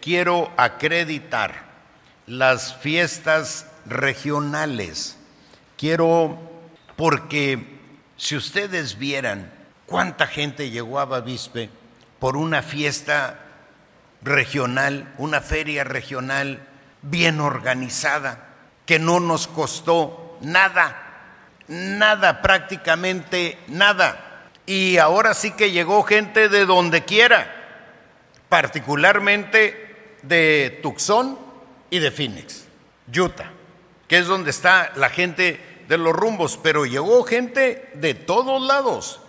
quiero acreditar las fiestas regionales. Porque si ustedes vieran cuánta gente llegó a Bavispe por una fiesta regional, una feria regional bien organizada, que no nos costó nada, prácticamente nada. Y ahora sí que llegó gente de donde quiera, particularmente de Tucson y de Phoenix, Utah, que es donde está la gente de los rumbos, pero llegó gente de todos lados.